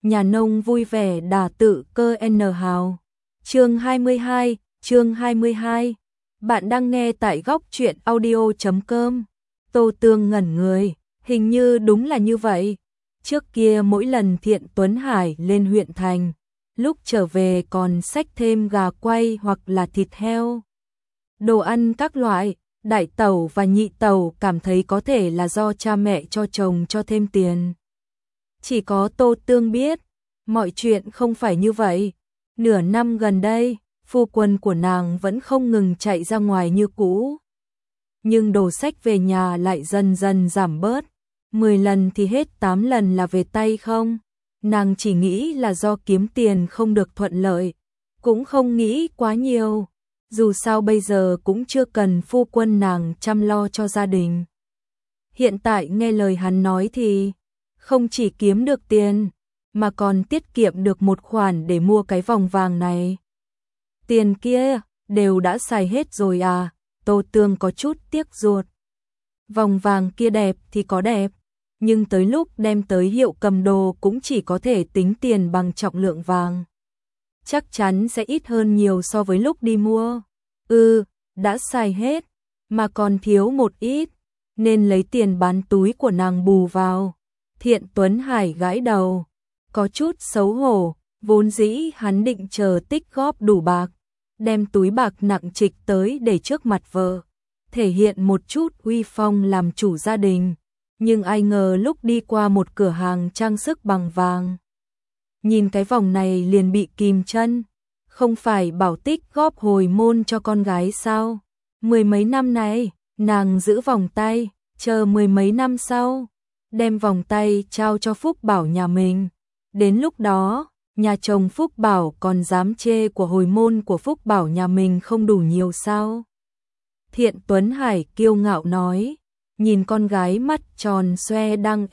nhà nông vui vẻ đà tự cơ N hào. Chương 22. Bạn đang nghe tại góc truyện audio.com. Tô Tương ngẩn người, hình như đúng là như vậy. Trước kia mỗi lần Thiện Tuấn Hải lên huyện thành, lúc trở về còn xách thêm gà quay hoặc là thịt heo. Đồ ăn các loại, đại tẩu và nhị tẩu cảm thấy có thể là do cha mẹ cho chồng cho thêm tiền. Chỉ có Tô Tương biết, mọi chuyện không phải như vậy. Nửa năm gần đây, phu quân của nàng vẫn không ngừng chạy ra ngoài như cũ. Nhưng đồ xách về nhà lại dần dần giảm bớt. 10 lần thì hết 8 lần là về tay không. Nàng chỉ nghĩ là do kiếm tiền không được thuận lợi. Cũng không nghĩ quá nhiều. Dù sao bây giờ cũng chưa cần phu quân nàng chăm lo cho gia đình. Hiện tại nghe lời hắn nói thì không chỉ kiếm được tiền, mà còn tiết kiệm được một khoản để mua cái vòng vàng này. Tiền kia đều đã xài hết rồi à? Tô Tương có chút tiếc ruột. Vòng vàng kia đẹp thì có đẹp, nhưng tới lúc đem tới hiệu cầm đồ cũng chỉ có thể tính tiền bằng trọng lượng vàng. Chắc chắn sẽ ít hơn nhiều so với lúc đi mua. Đã xài hết, mà còn thiếu một ít, nên lấy tiền bán túi của nàng bù vào. Thiện Tuấn Hải gãi đầu, có chút xấu hổ, vốn dĩ hắn định chờ tích góp đủ bạc, đem túi bạc nặng trịch tới để trước mặt vợ, thể hiện một chút uy phong làm chủ gia đình. Nhưng ai ngờ lúc đi qua một cửa hàng trang sức bằng vàng, nhìn cái vòng này liền bị kìm chân. Không phải bảo tích góp hồi môn cho con gái sao? 10 mấy năm này, nàng giữ vòng tay, chờ 10 mấy năm sau, đem vòng tay trao cho Phúc Bảo nhà mình. Đến lúc đó, nhà chồng Phúc Bảo còn dám chê của hồi môn của Phúc Bảo nhà mình không đủ nhiều sao? Thiện Tuấn Hải kiêu ngạo nói, nhìn con gái mắt tròn xoe đang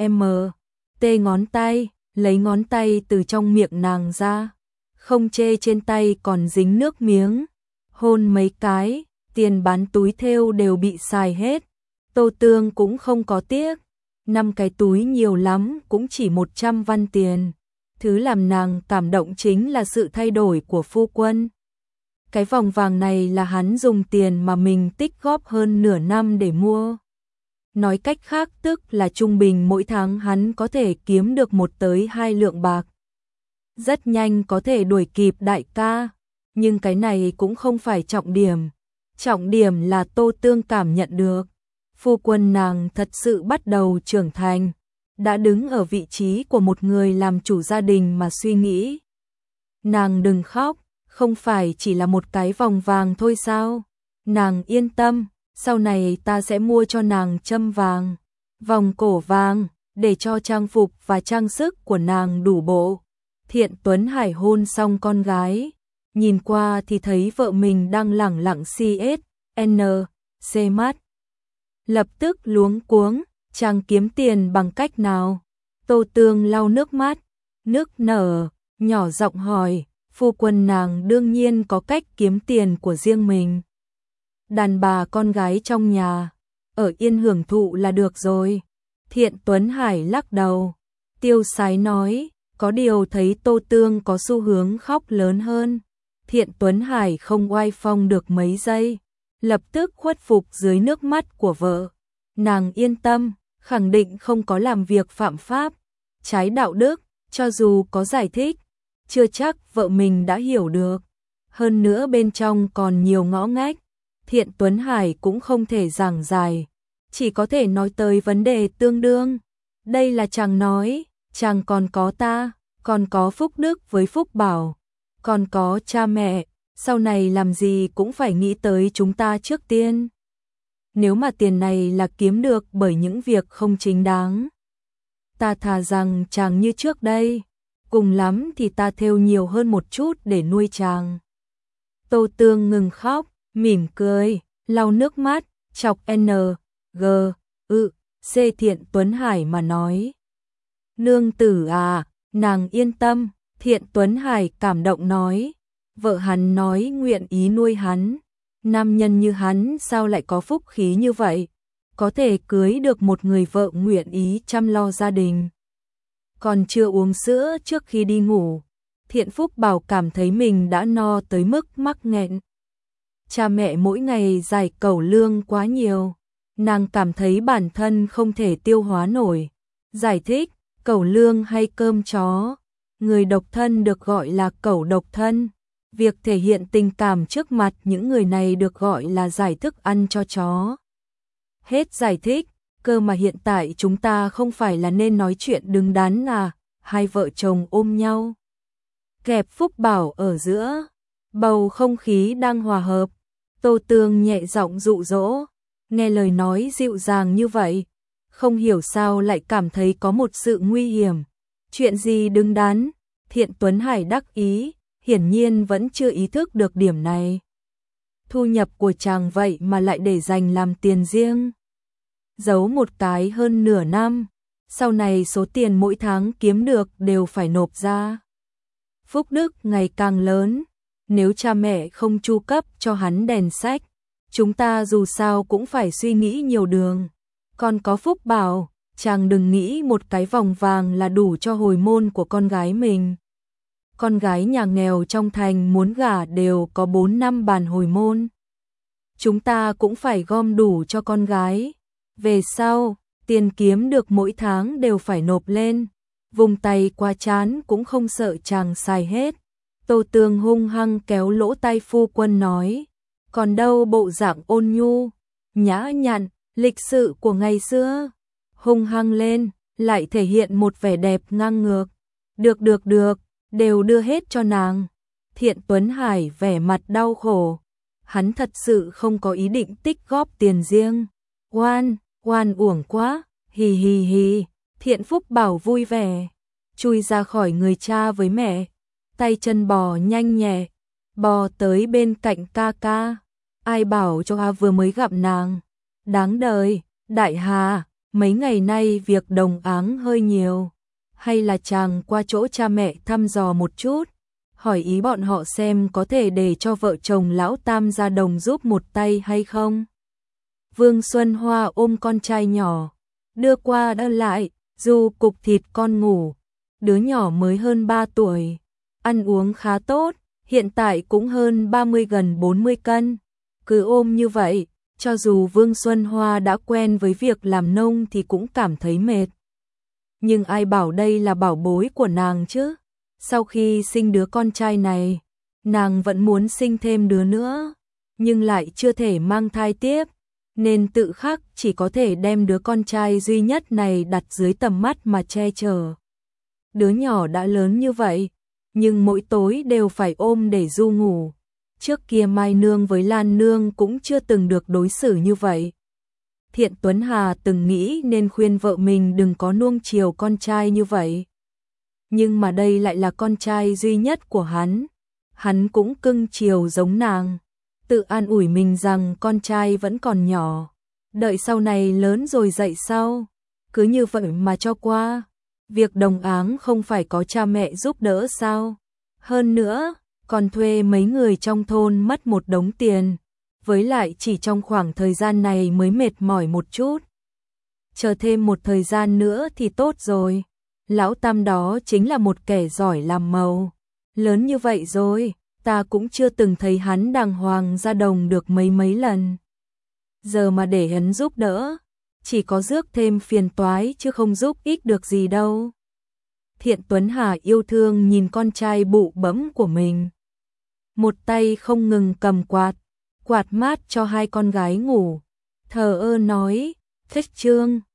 tê ngón tay, lấy ngón tay từ trong miệng nàng ra. Không chê trên tay còn dính nước miếng, hôn mấy cái, tiền bán túi thêu đều bị xài hết. Tô Tương cũng không có tiếc, 5 cái túi nhiều lắm cũng chỉ 100 văn tiền. Thứ làm nàng cảm động chính là sự thay đổi của phu quân. Cái vòng vàng này là hắn dùng tiền mà mình tích góp hơn nửa năm để mua. Nói cách khác tức là trung bình mỗi tháng hắn có thể kiếm được 1 tới 2 lượng bạc. Rất nhanh có thể đuổi kịp đại ca, nhưng cái này cũng không phải trọng điểm. Trọng điểm là Tô Tương cảm nhận được, phu quân nàng thật sự bắt đầu trưởng thành, đã đứng ở vị trí của một người làm chủ gia đình mà suy nghĩ. Nàng đừng khóc, không phải chỉ là một cái vòng vàng thôi sao? Nàng yên tâm, sau này ta sẽ mua cho nàng châm vàng, vòng cổ vàng, để cho trang phục và trang sức của nàng đủ bộ. Thiện Tuấn Hải hôn xong con gái, nhìn qua thì thấy vợ mình đang lẳng lặng CSNC mắt. Lập tức luống cuống, chàng kiếm tiền bằng cách nào? Tô Tương lau nước mắt, nước nở, nhỏ giọng hỏi, phu quân nàng đương nhiên có cách kiếm tiền của riêng mình. Đàn bà con gái trong nhà, ở yên hưởng thụ là được rồi. Thiện Tuấn Hải lắc đầu, tiêu sái nói, có điều thấy Tô Tương có xu hướng khóc lớn hơn. Thiện Tuấn Hải không oai phong được mấy giây, lập tức khuất phục dưới nước mắt của vợ. Nàng yên tâm, khẳng định không có làm việc phạm pháp, trái đạo đức, cho dù có giải thích, chưa chắc vợ mình đã hiểu được. Hơn nữa bên trong còn nhiều ngõ ngách, Thiện Tuấn Hải cũng không thể giảng giải, chỉ có thể nói tới vấn đề tương đương. Đây là chàng nói, chàng còn có ta, còn có Phúc Đức với Phúc Bảo, còn có cha mẹ, sau này làm gì cũng phải nghĩ tới chúng ta trước tiên. Nếu mà tiền này là kiếm được bởi những việc không chính đáng, ta thà rằng chàng như trước đây, cùng lắm thì ta thêu nhiều hơn một chút để nuôi chàng. Tô Tương ngừng khóc, mỉm cười, lau nước mắt, chọc C Thiện Tuấn Hải mà nói. Nương tử à, nàng yên tâm, Thiện Tuấn Hải cảm động nói. Vợ hắn nói nguyện ý nuôi hắn. Nam nhân như hắn sao lại có phúc khí như vậy? Có thể cưới được một người vợ nguyện ý chăm lo gia đình. còn chưa uống sữa trước khi đi ngủ. Thiện Phúc Bảo cảm thấy mình đã no tới mức mắc nghẹn. Cha mẹ mỗi ngày giải cẩu lương quá nhiều, nàng cảm thấy bản thân không thể tiêu hóa nổi. Giải thích, cẩu lương hay cơm chó, người độc thân được gọi là cẩu độc thân. Việc thể hiện tình cảm trước mặt những người này được gọi là giải thức ăn cho chó. Hết giải thích, cơ mà hiện tại chúng ta không phải là nên nói chuyện đứng đắn à? Hai vợ chồng ôm nhau, kẹp Phúc Bảo ở giữa, bầu không khí đang hòa hợp. Tô Tương nhẹ giọng dụ dỗ, nghe lời nói dịu dàng như vậy, không hiểu sao lại cảm thấy có một sự nguy hiểm. Chuyện gì đứng đắn? Thiện Tuấn Hải đắc ý, hiển nhiên vẫn chưa ý thức được điểm này. Thu nhập của chàng vậy mà lại để dành làm tiền riêng. Giấu một cái hơn nửa năm, sau này số tiền mỗi tháng kiếm được đều phải nộp ra. Phúc đức ngày càng lớn, nếu cha mẹ không chu cấp cho hắn đèn sách, chúng ta dù sao cũng phải suy nghĩ nhiều đường. Còn có Phúc Bảo, chàng đừng nghĩ một cái vòng vàng là đủ cho hồi môn của con gái mình. Con gái nhà nghèo trong thành muốn gả đều có 4 năm bàn hồi môn. Chúng ta cũng phải gom đủ cho con gái. Về sau, tiền kiếm được mỗi tháng đều phải nộp lên. Vùng tay qua trán cũng không sợ chàng xài hết. Tô Tương hung hăng kéo lỗ tai phu quân nói. Còn đâu bộ dạng ôn nhu, nhã nhặn, lịch sự của ngày xưa. Hung hăng lên, lại thể hiện một vẻ đẹp ngang ngược. Được, đều đưa hết cho nàng. Thiện Tuấn Hải vẻ mặt đau khổ. Hắn thật sự không có ý định tích góp tiền riêng. Oan uổng quá, hì hì hì. Thiện Phúc Bảo vui vẻ, chui ra khỏi người cha với mẹ, tay chân bò nhanh nhẹ, bò tới bên cạnh ca ca. Ai bảo cho vừa mới gặp nàng. Đáng đời, đại hà, mấy ngày nay việc đồng áng hơi nhiều. Hay là chàng qua chỗ cha mẹ thăm dò một chút, hỏi ý bọn họ xem có thể để cho vợ chồng lão Tam ra đồng giúp một tay hay không. Vương Xuân Hoa ôm con trai nhỏ, đưa qua đưa lại, du cục thịt con ngủ. Đứa nhỏ mới hơn 3 tuổi, ăn uống khá tốt, hiện tại cũng hơn 30 gần 40 cân. Cứ ôm như vậy, cho dù Vương Xuân Hoa đã quen với việc làm nông thì cũng cảm thấy mệt. Nhưng ai bảo đây là bảo bối của nàng chứ? Sau khi sinh đứa con trai này, nàng vẫn muốn sinh thêm đứa nữa, nhưng lại chưa thể mang thai tiếp, nên tự khắc chỉ có thể đem đứa con trai duy nhất này đặt dưới tầm mắt mà che chở. Đứa nhỏ đã lớn như vậy, nhưng mỗi tối đều phải ôm để du ngủ. Trước kia Mai Nương với Lan Nương cũng chưa từng được đối xử như vậy. Thiện Tuấn Hà từng nghĩ nên khuyên vợ mình đừng có nuông chiều con trai như vậy. Nhưng mà đây lại là con trai duy nhất của hắn cũng cưng chiều giống nàng. Tự an ủi mình rằng con trai vẫn còn nhỏ, đợi sau này lớn rồi dạy sau. Cứ như vậy mà cho qua. Việc đồng áng không phải có cha mẹ giúp đỡ sao? Hơn nữa, còn thuê mấy người trong thôn mất một đống tiền. Với lại chỉ trong khoảng thời gian này mới mệt mỏi một chút. Chờ thêm một thời gian nữa thì tốt rồi. Lão Tam đó chính là một kẻ giỏi làm màu. Lớn như vậy rồi, ta cũng chưa từng thấy hắn đàng hoàng ra đồng được mấy lần. Giờ mà để hắn giúp đỡ, chỉ có rước thêm phiền toái chứ không giúp ích được gì đâu. Thiện Tuấn Hà yêu thương nhìn con trai bụ bẫm của mình. Một tay không ngừng cầm quạt mát cho hai con gái ngủ. Thờ ơ nói, thích chương.